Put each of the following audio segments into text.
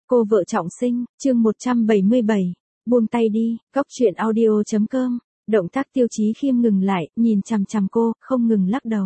Cô vợ trọng sinh, chương 177. Buông tay đi, góc truyện audio.com. Động tác Tiêu Chí Khiêm ngừng lại, nhìn chằm chằm cô, không ngừng lắc đầu.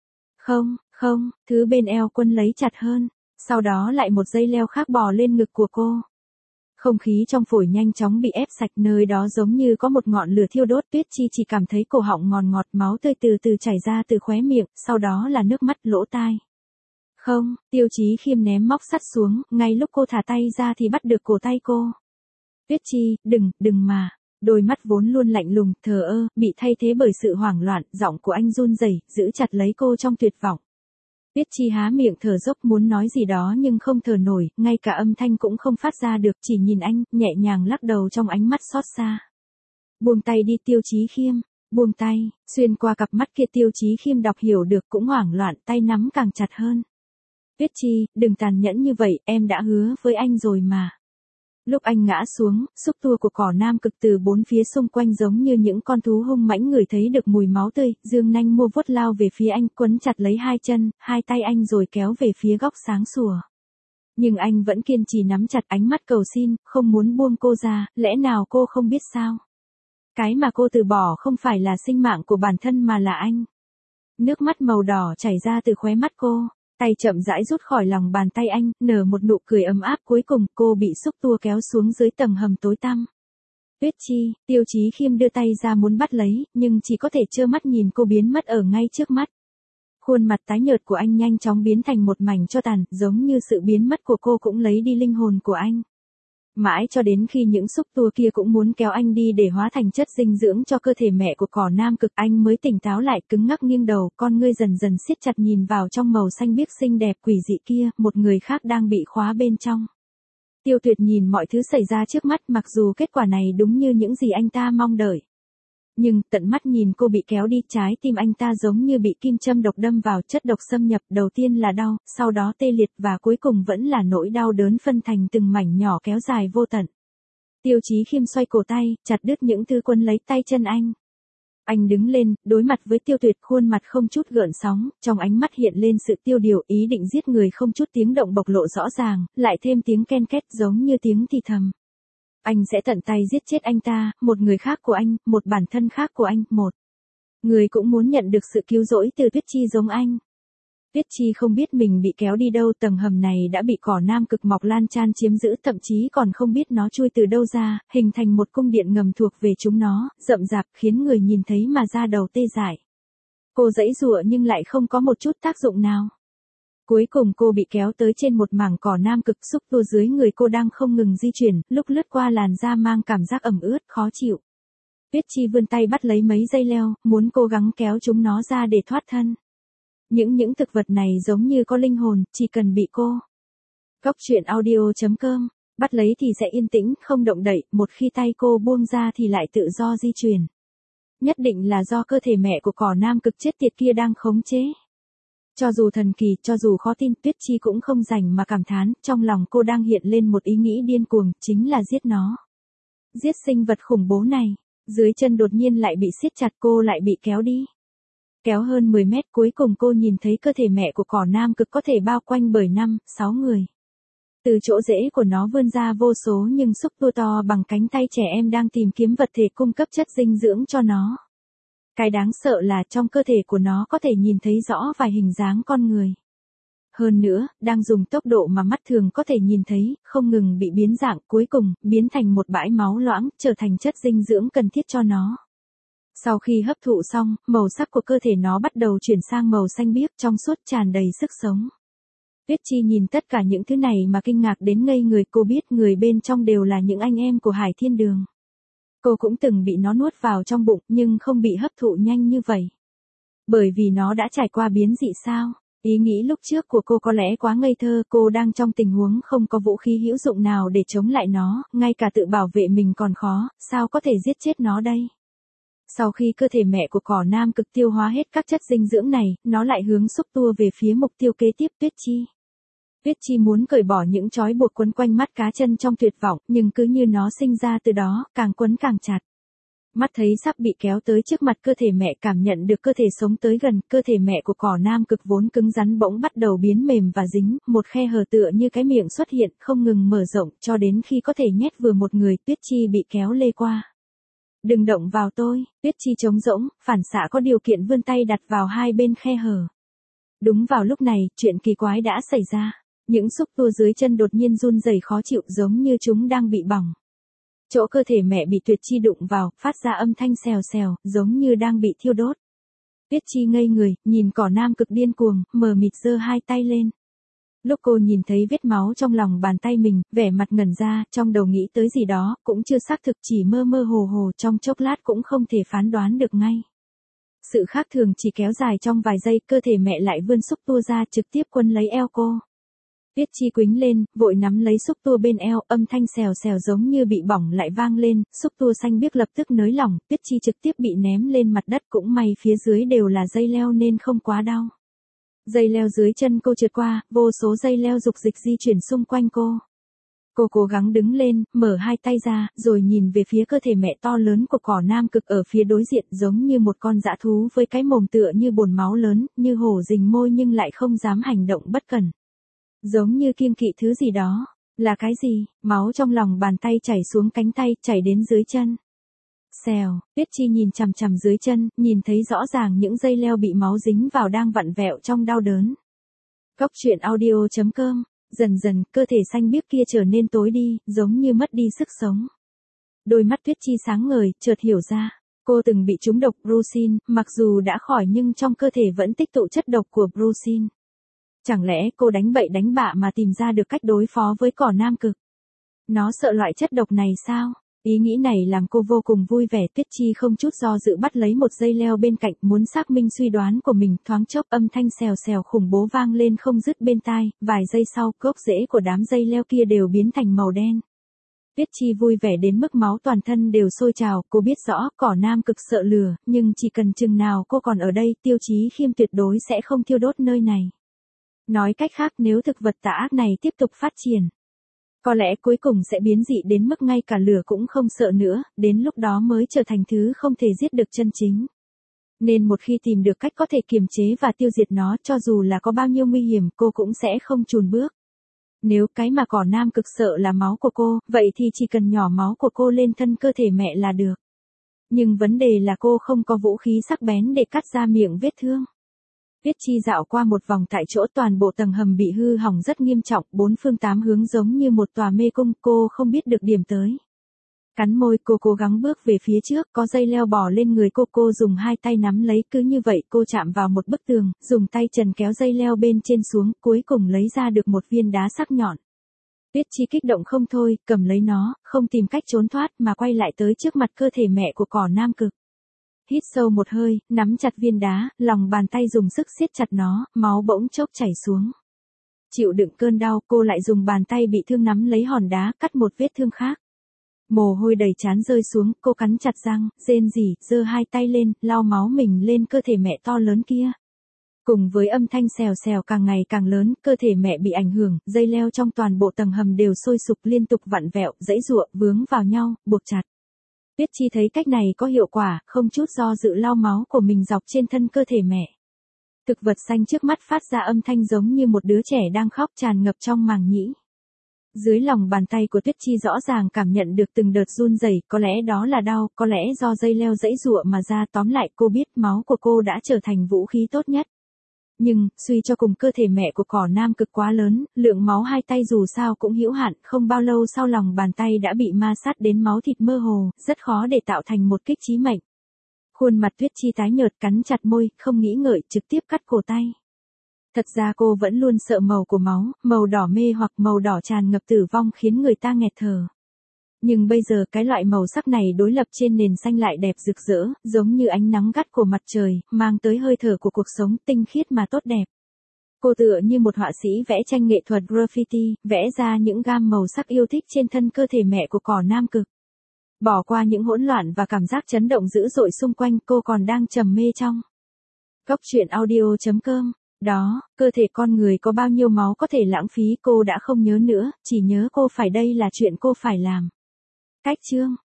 Không, thứ bên eo Quân lấy chặt hơn, sau đó lại một dây leo khác bò lên ngực của cô. Không khí trong phổi nhanh chóng bị ép sạch, nơi đó giống như có một ngọn lửa thiêu đốt. Tuyết Chi chỉ cảm thấy cổ họng ngọt ngọt, máu tươi từ từ chảy ra từ khóe miệng, sau đó là nước mắt, lỗ tai. Không, Tiêu Chí Khiêm ném móc sắt xuống, ngay lúc cô thả tay ra thì bắt được cổ tay cô. Tuyết Chi, đừng mà. Đôi mắt vốn luôn lạnh lùng, thờ ơ, bị thay thế bởi sự hoảng loạn, giọng của anh run rẩy, giữ chặt lấy cô trong tuyệt vọng. Tuyết Chi há miệng thở dốc muốn nói gì đó nhưng không thở nổi, ngay cả âm thanh cũng không phát ra được, chỉ nhìn anh, nhẹ nhàng lắc đầu trong ánh mắt xót xa. Buông tay đi Tiêu Chí Khiêm, buông tay. Xuyên qua cặp mắt kia Tiêu Chí Khiêm đọc hiểu được, cũng hoảng loạn, tay nắm càng chặt hơn. Tuyết Chi, đừng tàn nhẫn như vậy, em đã hứa với anh rồi mà. Lúc anh ngã xuống, xúc tua của cỏ nam cực từ bốn phía xung quanh giống như những con thú hung mãnh, ngửi thấy được mùi máu tươi, dương nanh mua vuốt lao về phía anh, quấn chặt lấy hai chân, hai tay anh rồi kéo về phía góc sáng sủa. Nhưng anh vẫn kiên trì nắm chặt, ánh mắt cầu xin, không muốn buông cô ra. Lẽ nào cô không biết sao? Cái mà cô từ bỏ không phải là sinh mạng của bản thân mà là anh. Nước mắt màu đỏ chảy ra từ khóe mắt cô. Tay chậm rãi rút khỏi lòng bàn tay anh, nở một nụ cười ấm áp. Cuối cùng cô bị xúc tua kéo xuống dưới tầng hầm tối tăm. Tuyết Chi, Tiêu Chí Khiêm đưa tay ra muốn bắt lấy, nhưng chỉ có thể trơ mắt nhìn cô biến mất ở ngay trước mắt. Khuôn mặt tái nhợt của anh nhanh chóng biến thành một mảnh tro tàn, giống như sự biến mất của cô cũng lấy đi linh hồn của anh. Mãi cho đến khi những xúc tua kia cũng muốn kéo anh đi để hóa thành chất dinh dưỡng cho cơ thể mẹ của cỏ nam cực, anh mới tỉnh táo lại, cứng ngắc nghiêng đầu, con ngươi dần dần siết chặt nhìn vào trong màu xanh biếc xinh đẹp quỷ dị kia, một người khác đang bị khóa bên trong. Tiêu Tuyệt nhìn mọi thứ xảy ra trước mắt, mặc dù kết quả này đúng như những gì anh ta mong đợi. Nhưng, tận mắt nhìn cô bị kéo đi, trái tim anh ta giống như bị kim châm độc đâm vào, chất độc xâm nhập, đầu tiên là đau, sau đó tê liệt và cuối cùng vẫn là nỗi đau đớn phân thành từng mảnh nhỏ kéo dài vô tận. Tiêu Chí Khiêm xoay cổ tay, chặt đứt những thứ quấn lấy tay chân anh. Anh đứng lên, đối mặt với Tiêu Tuyệt, khuôn mặt không chút gợn sóng, trong ánh mắt hiện lên sự tiêu điều, ý định giết người không chút tiếng động bộc lộ rõ ràng, lại thêm tiếng ken két giống như tiếng thì thầm. Anh sẽ tận tay giết chết anh ta, một người khác của anh, một bản thân khác của anh, một người cũng muốn nhận được sự cứu rỗi từ Tuyết Chi giống anh. Tuyết Chi không biết mình bị kéo đi đâu, tầng hầm này đã bị cỏ nam cực mọc lan tràn chiếm giữ, thậm chí còn không biết nó chui từ đâu ra, hình thành một cung điện ngầm thuộc về chúng nó, rậm rạp, khiến người nhìn thấy mà da đầu tê dại. Cô giãy giụa nhưng lại không có một chút tác dụng nào. Cuối cùng cô bị kéo tới trên một mảng cỏ nam cực, xúc tua dưới người cô đang không ngừng di chuyển, lúc lướt qua làn da mang cảm giác ẩm ướt, khó chịu. Tuyết Chi vươn tay bắt lấy mấy dây leo, muốn cố gắng kéo chúng nó ra để thoát thân. Những thực vật này giống như có linh hồn, chỉ cần bị cô. Góc truyện audio.com, bắt lấy thì sẽ yên tĩnh, không động đậy, một khi tay cô buông ra thì lại tự do di chuyển. Nhất định là do cơ thể mẹ của cỏ nam cực chết tiệt kia đang khống chế. Cho dù thần kỳ, cho dù khó tin, Tuyết Chi cũng không rảnh mà cảm thán, trong lòng cô đang hiện lên một ý nghĩ điên cuồng, chính là giết nó. Giết sinh vật khủng bố này. Dưới chân đột nhiên lại bị siết chặt, cô lại bị kéo đi. Kéo hơn 10 mét, cuối cùng cô nhìn thấy cơ thể mẹ của cỏ nam cực có thể bao quanh bởi 5-6 người. Từ chỗ rễ của nó vươn ra vô số những xúc tua to bằng cánh tay trẻ em đang tìm kiếm vật thể cung cấp chất dinh dưỡng cho nó. Cái đáng sợ là trong cơ thể của nó có thể nhìn thấy rõ vài hình dáng con người. Hơn nữa, đang dùng tốc độ mà mắt thường có thể nhìn thấy, không ngừng bị biến dạng, cuối cùng, biến thành một bãi máu loãng, trở thành chất dinh dưỡng cần thiết cho nó. Sau khi hấp thụ xong, màu sắc của cơ thể nó bắt đầu chuyển sang màu xanh biếc, trong suốt, tràn đầy sức sống. Tuyết Chi nhìn tất cả những thứ này mà kinh ngạc đến ngây người, cô biết người bên trong đều là những anh em của Hải Thiên Đường. Cô cũng từng bị nó nuốt vào trong bụng, nhưng không bị hấp thụ nhanh như vậy. Bởi vì nó đã trải qua biến dị sao? Ý nghĩ lúc trước của cô có lẽ quá ngây thơ, cô đang trong tình huống không có vũ khí hữu dụng nào để chống lại nó, ngay cả tự bảo vệ mình còn khó, sao có thể giết chết nó đây? Sau khi cơ thể mẹ của cỏ nam cực tiêu hóa hết các chất dinh dưỡng này, nó lại hướng xúc tua về phía mục tiêu kế tiếp, Tuyết Chi. Tuyết Chi muốn cởi bỏ những trói buộc quấn quanh mắt cá chân trong tuyệt vọng, nhưng cứ như nó sinh ra từ đó, càng quấn càng chặt. Mắt thấy sắp bị kéo tới trước mặt cơ thể mẹ, cảm nhận được cơ thể sống tới gần, cơ thể mẹ của cỏ nam cực vốn cứng rắn bỗng bắt đầu biến mềm và dính, một khe hở tựa như cái miệng xuất hiện, không ngừng mở rộng, cho đến khi có thể nhét vừa một người, Tuyết Chi bị kéo lê qua. Đừng động vào tôi, Tuyết Chi trống rỗng, phản xạ có điều kiện vươn tay đặt vào hai bên khe hở. Đúng vào lúc này, chuyện kỳ quái đã xảy ra. Những xúc tua dưới chân đột nhiên run rẩy khó chịu giống như chúng đang bị bỏng. Chỗ cơ thể mẹ bị Tuyết Chi đụng vào, phát ra âm thanh xèo xèo, giống như đang bị thiêu đốt. Tuyết Chi ngây người, nhìn cỏ nam cực điên cuồng, mờ mịt giơ hai tay lên. Lúc cô nhìn thấy vết máu trong lòng bàn tay mình, vẻ mặt ngẩn ra, trong đầu nghĩ tới gì đó, cũng chưa xác thực, chỉ mơ mơ hồ hồ, trong chốc lát cũng không thể phán đoán được ngay. Sự khác thường chỉ kéo dài trong vài giây, cơ thể mẹ lại vươn xúc tua ra trực tiếp quấn lấy eo cô. Tuyết Chi quĩnh lên, vội nắm lấy xúc tua bên eo, âm thanh xèo xèo giống như bị bỏng lại vang lên, xúc tua xanh biếc lập tức nới lỏng, Tuyết Chi trực tiếp bị ném lên mặt đất, cũng may phía dưới đều là dây leo nên không quá đau. Dây leo dưới chân cô trượt qua, vô số dây leo dục dịch di chuyển xung quanh cô. Cô cố gắng đứng lên, mở hai tay ra, rồi nhìn về phía cơ thể mẹ to lớn của cỏ nam cực ở phía đối diện, giống như một con dã thú với cái mồm tựa như bồn máu lớn, như hổ rình môi nhưng lại không dám hành động bất cẩn. Giống như kiêng kỵ thứ gì đó. Là cái gì? Máu trong lòng bàn tay chảy xuống cánh tay, chảy đến dưới chân. Xèo, Tuyết Chi nhìn chằm chằm dưới chân, nhìn thấy rõ ràng những dây leo bị máu dính vào đang vặn vẹo trong đau đớn. Cốc truyện audio.com. Dần dần, cơ thể xanh biếc kia trở nên tối đi, giống như mất đi sức sống. Đôi mắt Tuyết Chi sáng ngời, chợt hiểu ra. Cô từng bị trúng độc brucin, mặc dù đã khỏi nhưng trong cơ thể vẫn tích tụ chất độc của brucin. Chẳng lẽ cô đánh bậy đánh bạ mà tìm ra được cách đối phó với cỏ nam cực? Nó sợ loại chất độc này sao? Ý nghĩ này làm cô vô cùng vui vẻ. Tuyết Chi không chút do dự bắt lấy một dây leo bên cạnh, muốn xác minh suy đoán của mình. Thoáng chốc âm thanh xèo xèo khủng bố vang lên không dứt bên tai, vài giây sau, gốc rễ của đám dây leo kia đều biến thành màu đen. Tuyết Chi vui vẻ đến mức máu toàn thân đều sôi trào, cô biết rõ, cỏ nam cực sợ lừa, nhưng chỉ cần chừng nào cô còn ở đây, Tiêu Chí Khiêm tuyệt đối sẽ không thiêu đốt nơi này. Nói cách khác, nếu thực vật tà ác này tiếp tục phát triển, có lẽ cuối cùng sẽ biến dị đến mức ngay cả lửa cũng không sợ nữa, đến lúc đó mới trở thành thứ không thể giết được chân chính. Nên một khi tìm được cách có thể kiềm chế và tiêu diệt nó, cho dù là có bao nhiêu nguy hiểm, cô cũng sẽ không chùn bước. Nếu cái mà cỏ nam cực sợ là máu của cô, vậy thì chỉ cần nhỏ máu của cô lên thân cơ thể mẹ là được. Nhưng vấn đề là cô không có vũ khí sắc bén để cắt ra miệng vết thương. Tuyết Chi dạo qua một vòng tại chỗ, toàn bộ tầng hầm bị hư hỏng rất nghiêm trọng, bốn phương tám hướng giống như một tòa mê cung, cô không biết được điểm tới. Cắn môi, cô cố gắng bước về phía trước, có dây leo bò lên người cô dùng hai tay nắm lấy, cứ như vậy cô chạm vào một bức tường, dùng tay trần kéo dây leo bên trên xuống, cuối cùng lấy ra được một viên đá sắc nhọn. Tuyết Chi kích động không thôi, cầm lấy nó, không tìm cách trốn thoát mà quay lại tới trước mặt cơ thể mẹ của cỏ nam cực. Hít sâu một hơi, nắm chặt viên đá, lòng bàn tay dùng sức siết chặt nó, máu bỗng chốc chảy xuống. Chịu đựng cơn đau, cô lại dùng bàn tay bị thương nắm lấy hòn đá, cắt một vết thương khác. Mồ hôi đầy trán rơi xuống, cô cắn chặt răng, rên rỉ, giơ hai tay lên, lau máu mình lên cơ thể mẹ to lớn kia. Cùng với âm thanh xèo xèo càng ngày càng lớn, cơ thể mẹ bị ảnh hưởng, dây leo trong toàn bộ tầng hầm đều sôi sục liên tục vặn vẹo, giãy giụa, vướng vào nhau, buộc chặt. Tuyết Chi thấy cách này có hiệu quả, không chút do dự lau máu của mình dọc trên thân cơ thể mẹ. Thực vật xanh trước mắt phát ra âm thanh giống như một đứa trẻ đang khóc, tràn ngập trong màng nhĩ. Dưới lòng bàn tay của Tuyết Chi rõ ràng cảm nhận được từng đợt run rẩy, có lẽ đó là đau, có lẽ do dây leo giãy giụa mà ra, tóm lại cô biết máu của cô đã trở thành vũ khí tốt nhất. Nhưng, suy cho cùng cơ thể mẹ của cỏ nam cực quá lớn, lượng máu hai tay dù sao cũng hữu hạn, không bao lâu sau lòng bàn tay đã bị ma sát đến máu thịt mơ hồ, rất khó để tạo thành một kích chí mệnh. Khuôn mặt Tuyết Chi tái nhợt, cắn chặt môi, không nghĩ ngợi, trực tiếp cắt cổ tay. Thật ra cô vẫn luôn sợ màu của máu, màu đỏ mê hoặc màu đỏ tràn ngập tử vong khiến người ta nghẹt thở. Nhưng bây giờ cái loại màu sắc này đối lập trên nền xanh lại đẹp rực rỡ, giống như ánh nắng gắt của mặt trời, mang tới hơi thở của cuộc sống tinh khiết mà tốt đẹp. Cô tựa như một họa sĩ vẽ tranh nghệ thuật graffiti, vẽ ra những gam màu sắc yêu thích trên thân cơ thể mẹ của cỏ nam cực. Bỏ qua những hỗn loạn và cảm giác chấn động dữ dội xung quanh, cô còn đang trầm mê trong Cốc truyện audio.com. Đó, cơ thể con người có bao nhiêu máu có thể lãng phí cô đã không nhớ nữa, chỉ nhớ cô phải đây là chuyện cô phải làm. Cách chương